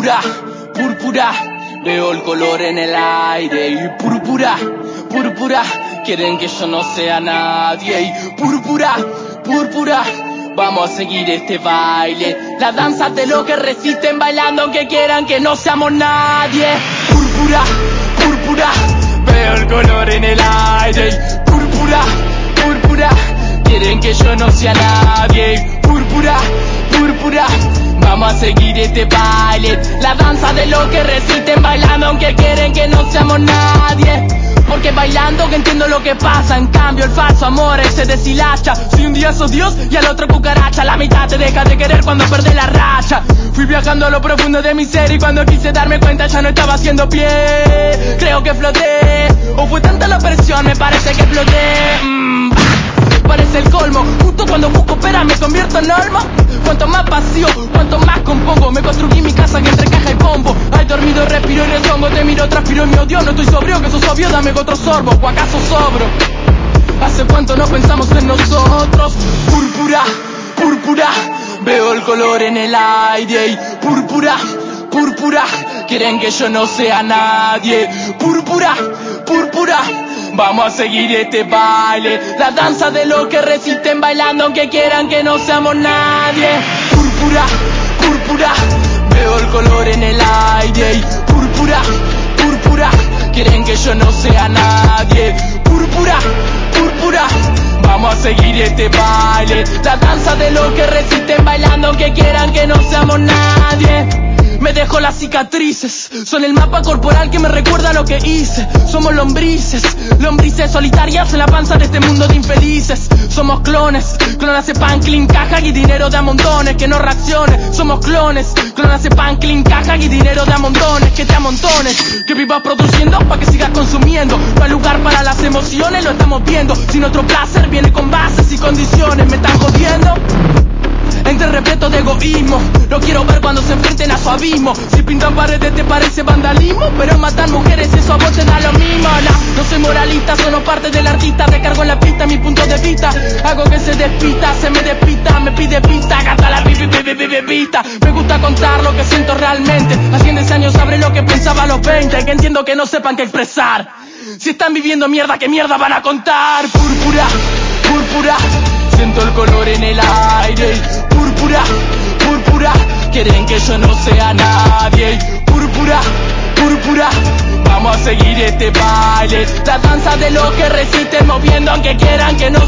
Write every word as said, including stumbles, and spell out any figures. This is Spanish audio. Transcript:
Púrpura, púrpura, veo el color en el aire. Y púrpura, púrpura, quieren que yo no sea nadie. Y púrpura, púrpura, vamos a seguir este baile. La danza de lo que resisten bailando aunque quieran que no seamos nadie. Púrpura, púrpura, veo el color en el aire. Y púrpura, púrpura, quieren que yo no sea nadie. Púrpura, púrpura, vamos a seguir este baile. La danza de lo que resisten bailando aunque quieren que no seamos nadie. Porque bailando que entiendo lo que pasa. En cambio el falso amor se deshilacha. Si un día sos Dios y al otro cucaracha. La mitad te deja de querer cuando perdés la racha. Fui viajando a lo profundo de mi ser y cuando quise darme cuenta ya no estaba haciendo pie. Creo que floté, o fue tanta la presión, me parece que exploté. mm, Parece el colmo, justo cuando busco pera me convierto en olmo. Cuanto más vacío, cuanto más compongo. Me construí mi casa que entre caja y bombo. Ay, dormido, respiro y rezongo. Te miro, transpiro y me odio. No estoy sobrio, que sos obvio, dame otro sorbo. ¿O acaso sobro? ¿Hace cuánto no pensamos en nosotros? Púrpura, púrpura, veo el color en el aire. Y púrpura, púrpura, quieren que yo no sea nadie. Púrpura, púrpura, vamos a seguir este baile. La danza de lo que resisten bailando aunque quieran que no seamos nadie. Púrpura, púrpura, veo el color en el aire. Y púrpura, púrpura, quieren que yo no sea nadie. Púrpura, púrpura, vamos a seguir este baile. La danza de lo que resisten bailando aunque quieran que no seamos nadie. Me dejo las cicatrices, son el mapa corporal que me recuerda lo que hice. Somos lombrices, lombrices solitarias en la panza de este mundo de infelices. Somos clones, clones de pan, clean, caja y dinero de a montones. Que no reacciones, somos clones, clones de pan, clean, caja y dinero de a montones. Que te amontones, que vivas produciendo pa' que sigas consumiendo. No hay lugar para las emociones, lo estamos viendo. Si nuestro placer viene con bases y condiciones, me están jodiendo. Entre respeto de egoísmo, no quiero ver cuando se enfrenten a su abismo. Si pintan paredes te parece vandalismo, pero matan mujeres eso a vos te da lo mismo. No, no soy moralista, solo parte del artista. Recargo en la pista mi punto de vista. Hago que se despista, se me despista, me pide pista. Gata la pipi, pipi, pipi, pista. Me gusta contar lo que siento realmente. Hace diez años sabré lo que pensaba a los veinte. Que entiendo que no sepan qué expresar. Si están viviendo mierda, ¿qué mierda van a contar? Púrpura, púrpura, siento el color en el aire. Púrpura, púrpura, quieren que yo no sea nadie. Púrpura, púrpura, vamos a seguir este baile. La danza de lo que resisten moviendo aunque quieran que no